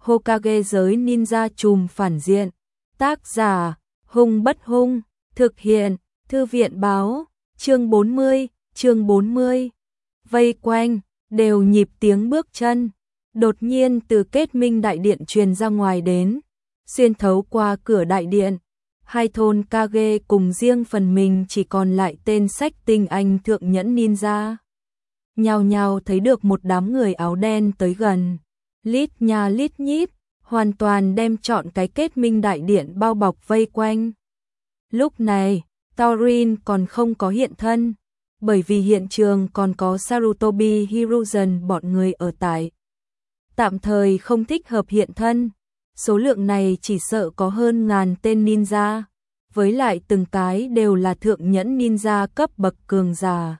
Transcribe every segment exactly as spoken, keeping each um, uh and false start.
Hokage giới ninja trùm phản diện. Tác giả, Hung Bất Hung, thực hiện, Thư viện báo, chương bốn mươi, chương bốn mươi. Vây quanh, đều nhịp tiếng bước chân. Đột nhiên từ kết minh đại điện truyền ra ngoài đến, xuyên thấu qua cửa đại điện. Hai thôn Kage cùng riêng phần mình chỉ còn lại tên sách tinh anh thượng nhẫn ninja. Nhào nhào thấy được một đám người áo đen tới gần. Lít nha lít nhít, hoàn toàn đem trọn cái kết minh đại điện bao bọc vây quanh. Lúc này, Taurin còn không có hiện thân, bởi vì hiện trường còn có Sarutobi Hiruzen bọn người ở tại. Tạm thời không thích hợp hiện thân, số lượng này chỉ sợ có hơn ngàn tên ninja, với lại từng cái đều là thượng nhẫn ninja cấp bậc cường giả.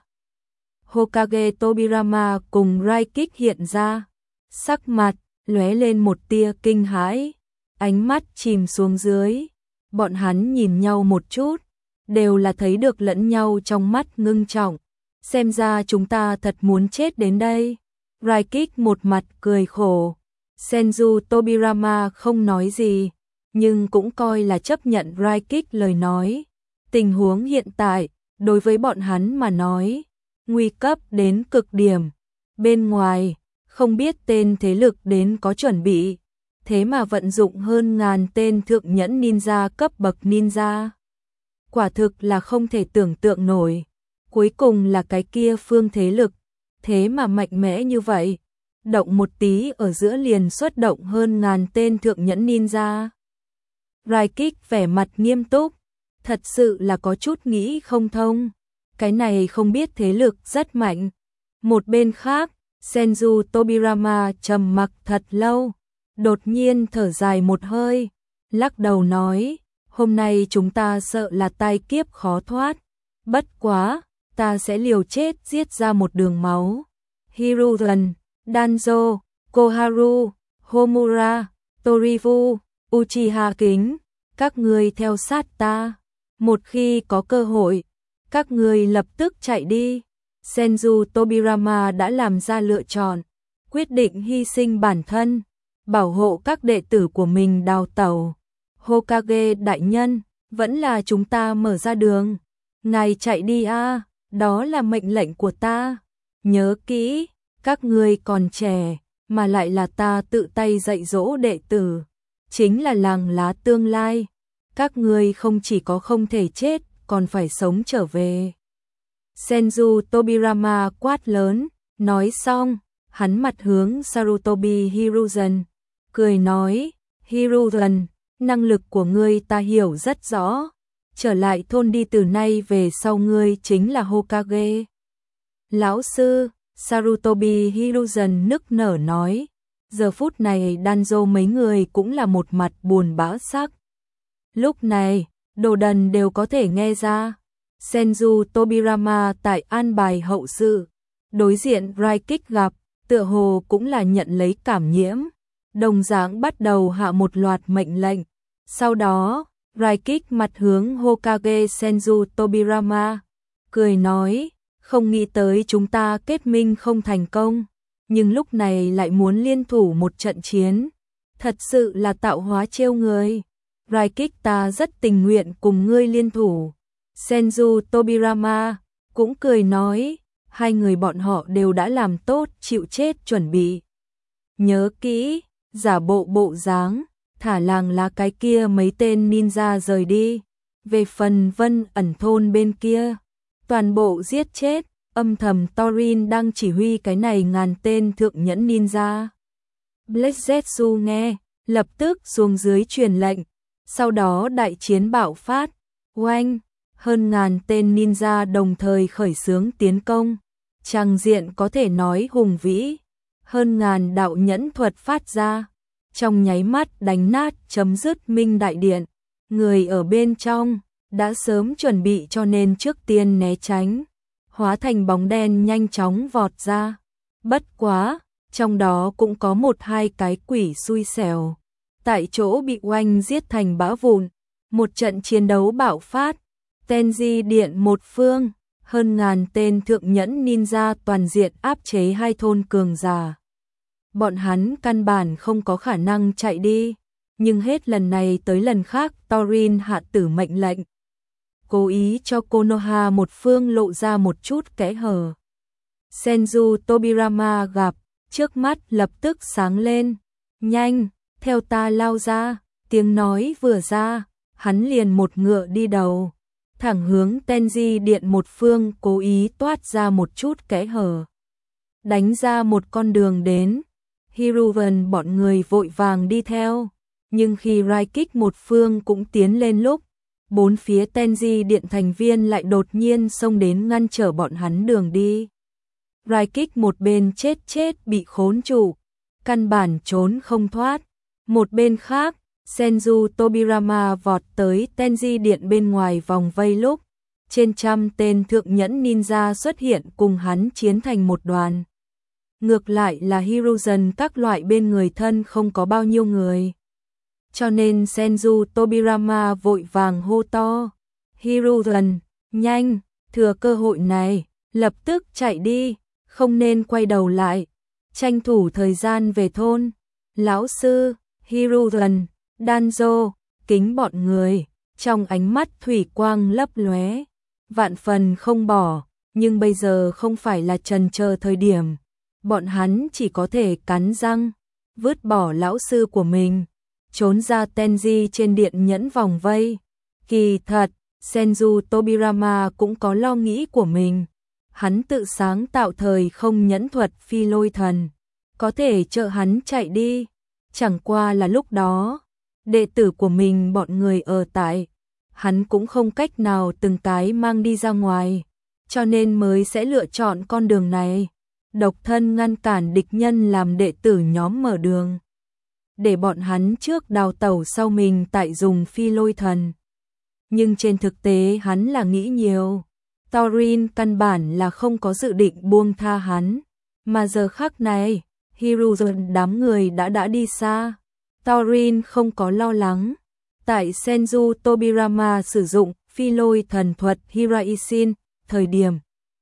Hokage Tobirama cùng Raikik hiện ra, sắc mặt lóe lên một tia kinh hãi, ánh mắt chìm xuống dưới. Bọn hắn nhìn nhau một chút, đều là thấy được lẫn nhau trong mắt ngưng trọng. Xem ra chúng ta thật muốn chết đến đây. Raikik một mặt cười khổ. Senju Tobirama không nói gì, nhưng cũng coi là chấp nhận Raikik lời nói. Tình huống hiện tại, đối với bọn hắn mà nói, nguy cấp đến cực điểm. Bên ngoài, không biết tên thế lực đến có chuẩn bị, thế mà vận dụng hơn ngàn tên thượng nhẫn ninja cấp bậc ninja. Quả thực là không thể tưởng tượng nổi. Cuối cùng là cái kia phương thế lực, thế mà mạnh mẽ như vậy. Động một tí ở giữa liền xuất động hơn ngàn tên thượng nhẫn ninja. Raikik vẻ mặt nghiêm túc, thật sự là có chút nghĩ không thông. Cái này không biết thế lực rất mạnh. Một bên khác, Senju Tobirama trầm mặc thật lâu, đột nhiên thở dài một hơi, lắc đầu nói, hôm nay chúng ta sợ là tai kiếp khó thoát, bất quá, ta sẽ liều chết giết ra một đường máu. Hiruzen, Danzo, Koharu, Homura, Torifu, Uchiha Kính, các ngươi theo sát ta, một khi có cơ hội, các ngươi lập tức chạy đi. Senju Tobirama đã làm ra lựa chọn, quyết định hy sinh bản thân, bảo hộ các đệ tử của mình đào tẩu. Hokage đại nhân, vẫn là chúng ta mở ra đường. Ngài chạy đi a, đó là mệnh lệnh của ta. Nhớ kỹ, các ngươi còn trẻ, mà lại là ta tự tay dạy dỗ đệ tử, chính là làng lá tương lai. Các ngươi không chỉ có không thể chết, còn phải sống trở về. Senju Tobirama quát lớn, nói xong, hắn mặt hướng Sarutobi Hiruzen, cười nói, Hiruzen, năng lực của ngươi ta hiểu rất rõ, trở lại thôn đi, từ nay về sau ngươi chính là Hokage. Lão sư, Sarutobi Hiruzen nức nở nói, giờ phút này Danzo mấy người cũng là một mặt buồn bã sắc. Lúc này, đồ đần đều có thể nghe ra. Senju Tobirama tại an bài hậu sự, đối diện Raikik gặp, tựa hồ cũng là nhận lấy cảm nhiễm, đồng dạng bắt đầu hạ một loạt mệnh lệnh. Sau đó, Raikik mặt hướng Hokage Senju Tobirama, cười nói, không nghĩ tới chúng ta kết minh không thành công, nhưng lúc này lại muốn liên thủ một trận chiến, thật sự là tạo hóa trêu người. Raikik ta rất tình nguyện cùng ngươi liên thủ. Senju Tobirama cũng cười nói, hai người bọn họ đều đã làm tốt chịu chết chuẩn bị. Nhớ kỹ, giả bộ bộ dáng, thả làng lá cái kia mấy tên ninja rời đi. Về phần Vân ẩn thôn bên kia, toàn bộ giết chết, âm thầm Taurin đang chỉ huy cái này ngàn tên thượng nhẫn ninja. Black Zetsu nghe, lập tức xuống dưới truyền lệnh, sau đó đại chiến bạo phát, oanh. Hơn ngàn tên ninja đồng thời khởi xướng tiến công, tràng diện có thể nói hùng vĩ, hơn ngàn đạo nhẫn thuật phát ra, trong nháy mắt đánh nát chấm dứt minh đại điện. Người ở bên trong đã sớm chuẩn bị cho nên trước tiên né tránh, hóa thành bóng đen nhanh chóng vọt ra. Bất quá, trong đó cũng có một hai cái quỷ xui xẻo, tại chỗ bị oanh giết thành bã vụn. Một trận chiến đấu bạo phát, Tenji điện một phương, hơn ngàn tên thượng nhẫn ninja toàn diện áp chế hai thôn cường giả. bọn hắn căn bản không có khả năng chạy đi, nhưng hết lần này tới lần khác Thorin hạ tử mệnh lệnh, cố ý cho Konoha một phương lộ ra một chút kẽ hở. Senju Tobirama gặp, trước mắt lập tức sáng lên, nhanh, theo ta lao ra, tiếng nói vừa ra, hắn liền một ngựa đi đầu, thẳng hướng Tenji điện một phương cố ý toát ra một chút kẽ hở. Đánh ra một con đường đến, Hiruven bọn người vội vàng đi theo, nhưng khi Raikik một phương cũng tiến lên lúc, bốn phía Tenji điện thành viên lại đột nhiên xông đến ngăn trở bọn hắn đường đi. Raikik một bên chết chết bị khốn trụ, căn bản trốn không thoát. Một bên khác, Senju Tobirama vọt tới Tenji điện bên ngoài vòng vây lúc, trên trăm tên thượng nhẫn ninja xuất hiện cùng hắn chiến thành một đoàn. Ngược lại là Hiruzen các loại bên người thân không có bao nhiêu người. Cho nên Senju Tobirama vội vàng hô to, Hiruzen, nhanh, thừa cơ hội này, lập tức chạy đi, không nên quay đầu lại, tranh thủ thời gian về thôn. Lão sư, Hiruzen, Danzo, kính bọn người, trong ánh mắt thủy quang lấp lóe, vạn phần không bỏ, nhưng bây giờ không phải là trần chờ thời điểm. Bọn hắn chỉ có thể cắn răng, vứt bỏ lão sư của mình, trốn ra Tenji trên điện nhẫn vòng vây. Kỳ thật, Senju Tobirama cũng có lo nghĩ của mình. Hắn tự sáng tạo thời không nhẫn thuật phi lôi thần, có thể trợ hắn chạy đi. Chẳng qua là lúc đó, đệ tử của mình bọn người ở tại, hắn cũng không cách nào từng cái mang đi ra ngoài, cho nên mới sẽ lựa chọn con đường này. Độc thân ngăn cản địch nhân làm đệ tử nhóm mở đường, để bọn hắn trước đào tẩu sau mình tại dùng phi lôi thần. Nhưng trên thực tế hắn là nghĩ nhiều, Thorin căn bản là không có dự định buông tha hắn, mà giờ khắc này, Hiruzen đám người đã đã đi xa. Thorin không có lo lắng, tại Senju Tobirama sử dụng phi lôi thần thuật Hiraisin, thời điểm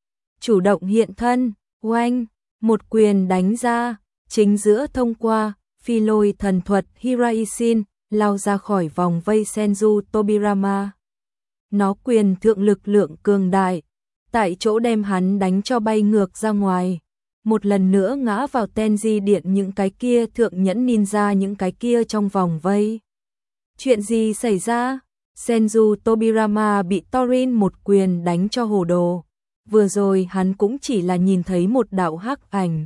chủ động hiện thân, oanh, một quyền đánh ra, chính giữa thông qua, phi lôi thần thuật Hiraisin, lao ra khỏi vòng vây Senju Tobirama. Nó quyền thượng lực lượng cường đại, tại chỗ đem hắn đánh cho bay ngược ra ngoài, một lần nữa ngã vào Tenji điện những cái kia thượng nhẫn ninja những cái kia trong vòng vây. Chuyện gì xảy ra? Senju Tobirama bị Thorin một quyền đánh cho hồ đồ. Vừa rồi hắn cũng chỉ là nhìn thấy một đạo hắc ảnh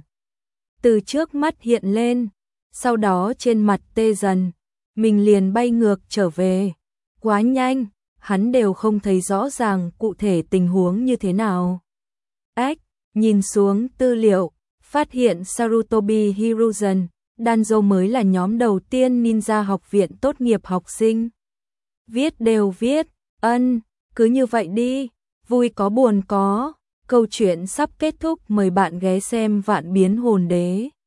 từ trước mắt hiện lên, sau đó trên mặt tê dần, mình liền bay ngược trở về. Quá nhanh, hắn đều không thấy rõ ràng cụ thể tình huống như thế nào. Ách, nhìn xuống tư liệu, phát hiện Sarutobi Hiruzen, Danzo mới là nhóm đầu tiên ninja học viện tốt nghiệp học sinh. Viết đều viết, ân, cứ như vậy đi, vui có buồn có. Câu chuyện sắp kết thúc, mời bạn ghé xem Vạn Biến Hồn Đế.